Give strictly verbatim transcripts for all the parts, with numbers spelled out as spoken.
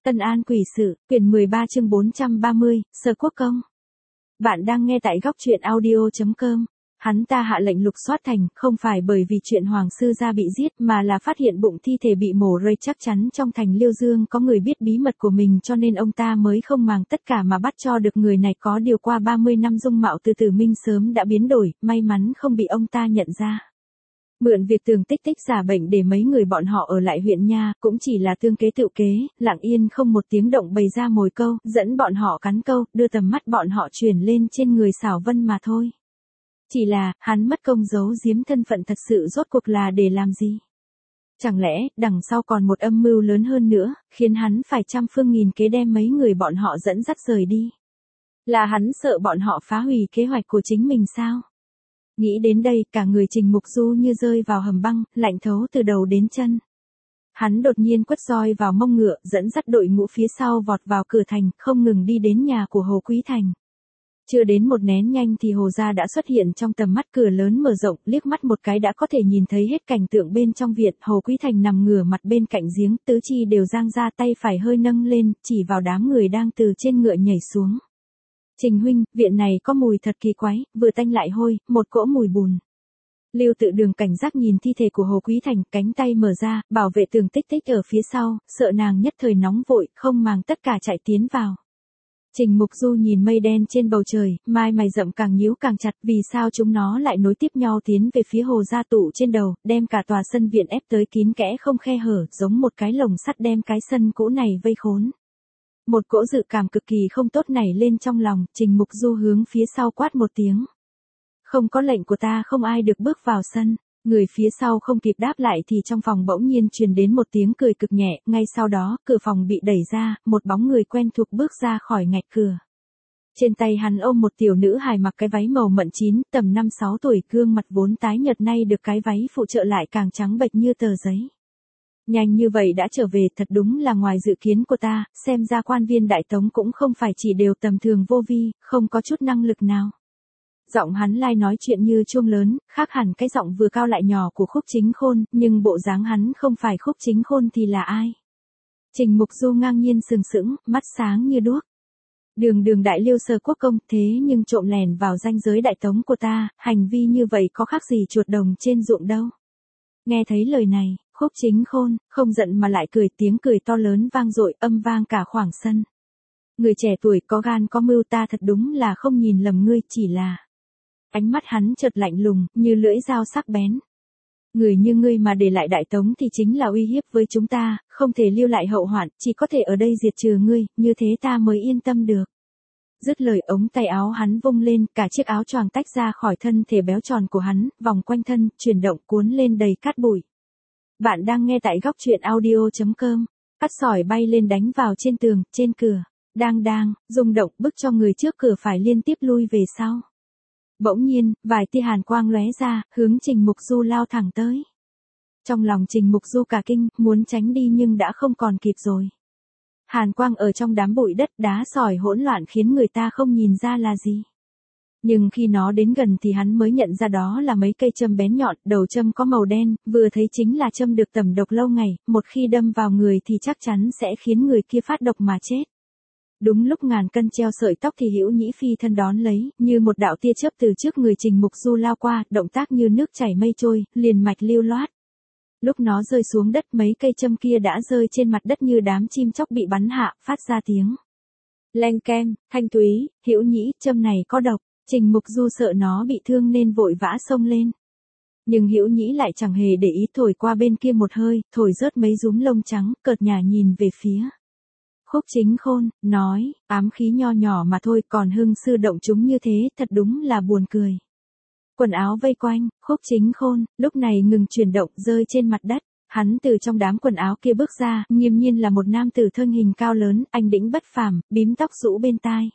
Ân An Quỷ Sự, quyển mười ba chương bốn trăm ba mươi, Sở Quốc Công. Bạn đang nghe tại góc truyện audio chấm com. Hắn ta hạ lệnh lục soát thành, không phải bởi vì chuyện Hoàng sư gia bị giết mà là phát hiện bụng thi thể bị mổ rơi, chắc chắn trong thành Liêu Dương có người biết bí mật của mình cho nên ông ta mới không màng tất cả mà bắt cho được người này. Có điều qua ba mươi năm dung mạo từ Tử Minh sớm đã biến đổi, may mắn không bị ông ta nhận ra. Mượn việc Tường Tích Tích giả bệnh để mấy người bọn họ ở lại huyện nha, cũng chỉ là tương kế tựu kế, lặng yên không một tiếng động bày ra mồi câu, dẫn bọn họ cắn câu, đưa tầm mắt bọn họ chuyển lên trên người Xảo Vân mà thôi. Chỉ là, hắn mất công giấu giếm thân phận thật sự rốt cuộc là để làm gì? Chẳng lẽ, đằng sau còn một âm mưu lớn hơn nữa, khiến hắn phải trăm phương nghìn kế đem mấy người bọn họ dẫn dắt rời đi? Là hắn sợ bọn họ phá hủy kế hoạch của chính mình sao? Nghĩ đến đây, cả người Trình Mục Du như rơi vào hầm băng, lạnh thấu từ đầu đến chân. Hắn đột nhiên quất roi vào mông ngựa, dẫn dắt đội ngũ phía sau vọt vào cửa thành, không ngừng đi đến nhà của Hồ Quý Thành. Chưa đến một nén nhanh thì Hồ gia đã xuất hiện trong tầm mắt, cửa lớn mở rộng, liếc mắt một cái đã có thể nhìn thấy hết cảnh tượng bên trong viện. Hồ Quý Thành nằm ngửa mặt bên cạnh giếng, tứ chi đều giang ra, tay phải hơi nâng lên, chỉ vào đám người đang từ trên ngựa nhảy xuống. Trình huynh, viện này có mùi thật kỳ quái, vừa tanh lại hôi, một cỗ mùi bùn. Lưu Tự Đường cảnh giác nhìn thi thể của Hồ Quý Thành, cánh tay mở ra, bảo vệ Tường Tích Tích ở phía sau, sợ nàng nhất thời nóng vội, không màng tất cả chạy tiến vào. Trình Mục Du nhìn mây đen trên bầu trời, mai mày rậm càng nhíu càng chặt, vì sao chúng nó lại nối tiếp nhau tiến về phía Hồ gia tụ trên đầu, đem cả tòa sân viện ép tới kín kẽ không khe hở, giống một cái lồng sắt đem cái sân cũ này vây khốn. Một cỗ dự cảm cực kỳ không tốt nảy lên trong lòng, Trình Mục Du hướng phía sau quát một tiếng. Không có lệnh của ta không ai được bước vào sân. Người phía sau không kịp đáp lại thì trong phòng bỗng nhiên truyền đến một tiếng cười cực nhẹ, ngay sau đó, cửa phòng bị đẩy ra, một bóng người quen thuộc bước ra khỏi ngạch cửa. Trên tay hắn ôm một tiểu nữ hài mặc cái váy màu mận chín, tầm năm sáu tuổi, gương mặt vốn tái nhợt nay được cái váy phụ trợ lại càng trắng bệch như tờ giấy. Nhanh như vậy đã trở về, thật đúng là ngoài dự kiến của ta, xem ra quan viên Đại Tống cũng không phải chỉ đều tầm thường vô vi, không có chút năng lực nào. Giọng hắn lai nói chuyện như chuông lớn, khác hẳn cái giọng vừa cao lại nhỏ của Khúc Chính Khôn, nhưng bộ dáng hắn không phải Khúc Chính Khôn thì là ai? Trình Mục Du ngang nhiên sừng sững, mắt sáng như đuốc. Đường đường đại Liêu Sở Quốc công, thế nhưng trộm lẻn vào ranh giới Đại Tống của ta, hành vi như vậy có khác gì chuột đồng trên ruộng đâu. Nghe thấy lời này, Khúc Chính Khôn, không giận mà lại cười, tiếng cười to lớn vang dội, âm vang cả khoảng sân. Người trẻ tuổi có gan có mưu, ta thật đúng là không nhìn lầm ngươi, chỉ là... Ánh mắt hắn chợt lạnh lùng, như lưỡi dao sắc bén. Người như ngươi mà để lại Đại Tống thì chính là uy hiếp với chúng ta, không thể lưu lại hậu hoạn, chỉ có thể ở đây diệt trừ ngươi, như thế ta mới yên tâm được. Dứt lời, ống tay áo hắn vung lên, cả chiếc áo choàng tách ra khỏi thân thể béo tròn của hắn, vòng quanh thân, chuyển động cuốn lên đầy cát bụi. Bạn đang nghe tại góc truyện audio chấm com. Cát sỏi bay lên đánh vào trên tường, trên cửa. Đang đang, rung động, bức cho người trước cửa phải liên tiếp lui về sau. Bỗng nhiên, vài tia hàn quang lóe ra, hướng Trình Mục Du lao thẳng tới. Trong lòng Trình Mục Du cả kinh, muốn tránh đi nhưng đã không còn kịp rồi. Hàn quang ở trong đám bụi đất đá sỏi hỗn loạn khiến người ta không nhìn ra là gì. Nhưng khi nó đến gần thì hắn mới nhận ra đó là mấy cây châm bén nhọn, đầu châm có màu đen, vừa thấy chính là châm được tẩm độc lâu ngày, một khi đâm vào người thì chắc chắn sẽ khiến người kia phát độc mà chết. Đúng lúc ngàn cân treo sợi tóc thì Hữu Nhĩ phi thân đón lấy, như một đạo tia chớp từ trước người Trình Mục Du lao qua, động tác như nước chảy mây trôi, liền mạch lưu loát. Lúc nó rơi xuống đất, mấy cây châm kia đã rơi trên mặt đất như đám chim chóc bị bắn hạ, phát ra tiếng leng keng, thanh thúy. Hữu Nhĩ, châm này có độc. Trình Mục Du sợ nó bị thương nên vội vã xông lên. Nhưng Hữu Nhĩ lại chẳng hề để ý, thổi qua bên kia một hơi, thổi rớt mấy rúm lông trắng, cợt nhả nhìn về phía Khúc Chính Khôn, nói, ám khí nho nhỏ mà thôi, còn hưng sư động chúng như thế, thật đúng là buồn cười. Quần áo vây quanh, Khúc Chính Khôn, lúc này ngừng chuyển động, rơi trên mặt đất. Hắn từ trong đám quần áo kia bước ra, nghiêm nhiên là một nam tử thân hình cao lớn, anh đĩnh bất phàm, bím tóc rũ bên tai.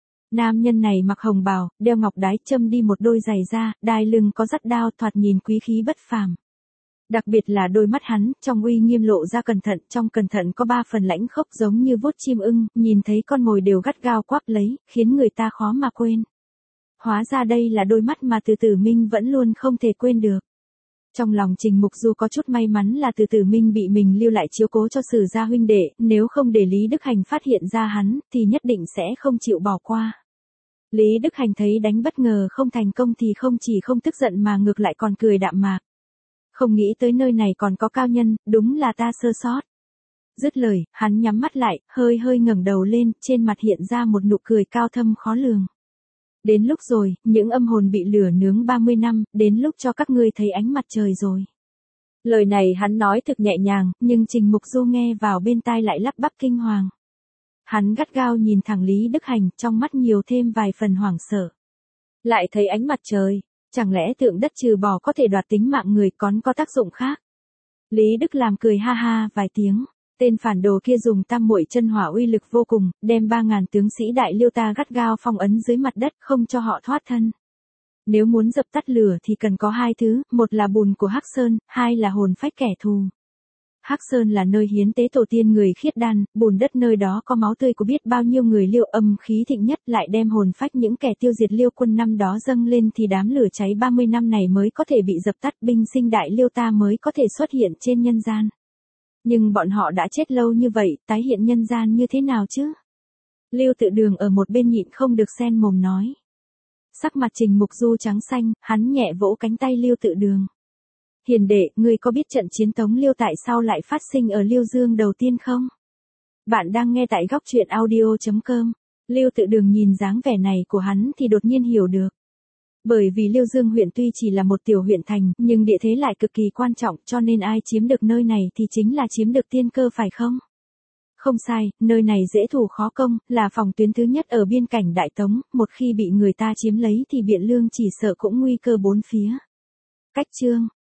Nam nhân này mặc hồng bào, đeo ngọc đái, châm đi một đôi giày da, đai lưng có dắt đao, thoạt nhìn quý khí bất phàm. Đặc biệt là đôi mắt hắn, trong uy nghiêm lộ ra cẩn thận, trong cẩn thận có ba phần lãnh khốc giống như vuốt chim ưng, nhìn thấy con mồi đều gắt gao quắp lấy, khiến người ta khó mà quên. Hóa ra đây là đôi mắt mà từ Tử Minh vẫn luôn không thể quên được. Trong lòng Trình Mục Du có chút may mắn là Từ Tử Minh bị mình lưu lại chiếu cố cho Sử gia huynh đệ, nếu không để Lý Đức Hành phát hiện ra hắn, thì nhất định sẽ không chịu bỏ qua. Lý Đức Hành thấy đánh bất ngờ không thành công thì không chỉ không tức giận mà ngược lại còn cười đạm mạc. Không nghĩ tới nơi này còn có cao nhân, đúng là ta sơ sót. Dứt lời, hắn nhắm mắt lại, hơi hơi ngẩng đầu lên, trên mặt hiện ra một nụ cười cao thâm khó lường. Đến lúc rồi, những âm hồn bị lửa nướng ba mươi năm, đến lúc cho các ngươi thấy ánh mặt trời rồi. Lời này hắn nói thực nhẹ nhàng, nhưng Trình Mục Du nghe vào bên tai lại lắp bắp kinh hoàng. Hắn gắt gao nhìn thẳng Lý Đức Hành, trong mắt nhiều thêm vài phần hoảng sợ. Lại thấy ánh mặt trời, chẳng lẽ tượng đất trừ bỏ có thể đoạt tính mạng người còn có tác dụng khác? Lý Đức làm cười ha ha vài tiếng. Tên phản đồ kia dùng tam muội chân hỏa uy lực vô cùng, đem ba ngàn tướng sĩ đại Liêu ta gắt gao phong ấn dưới mặt đất, không cho họ thoát thân. Nếu muốn dập tắt lửa thì cần có hai thứ, một là bùn của Hắc Sơn, hai là hồn phách kẻ thù. Hắc Sơn là nơi hiến tế tổ tiên người khiết đan, bùn đất nơi đó có máu tươi của biết bao nhiêu người Liêu âm khí thịnh nhất, lại đem hồn phách những kẻ tiêu diệt Liêu quân năm đó dâng lên thì đám lửa cháy ba mươi năm này mới có thể bị dập tắt, binh sinh đại Liêu ta mới có thể xuất hiện trên nhân gian. Nhưng bọn họ đã chết lâu như vậy, tái hiện nhân gian như thế nào chứ? Lưu Tự Đường ở một bên nhịn không được xen mồm nói. Sắc mặt Trình Mục Du trắng xanh, hắn nhẹ vỗ cánh tay Lưu Tự Đường. Hiền đệ, ngươi có biết trận chiến Tống Liêu tại sao lại phát sinh ở Liêu Dương đầu tiên không? Bạn đang nghe tại góc truyện audio chấm com. Lưu Tự Đường nhìn dáng vẻ này của hắn thì đột nhiên hiểu được. Bởi vì Liêu Dương huyện tuy chỉ là một tiểu huyện thành, nhưng địa thế lại cực kỳ quan trọng, cho nên ai chiếm được nơi này thì chính là chiếm được tiên cơ phải không? Không sai, nơi này dễ thủ khó công, là phòng tuyến thứ nhất ở biên cảnh Đại Tống, một khi bị người ta chiếm lấy thì Biện Lương chỉ sợ cũng nguy cơ bốn phía. Cách chương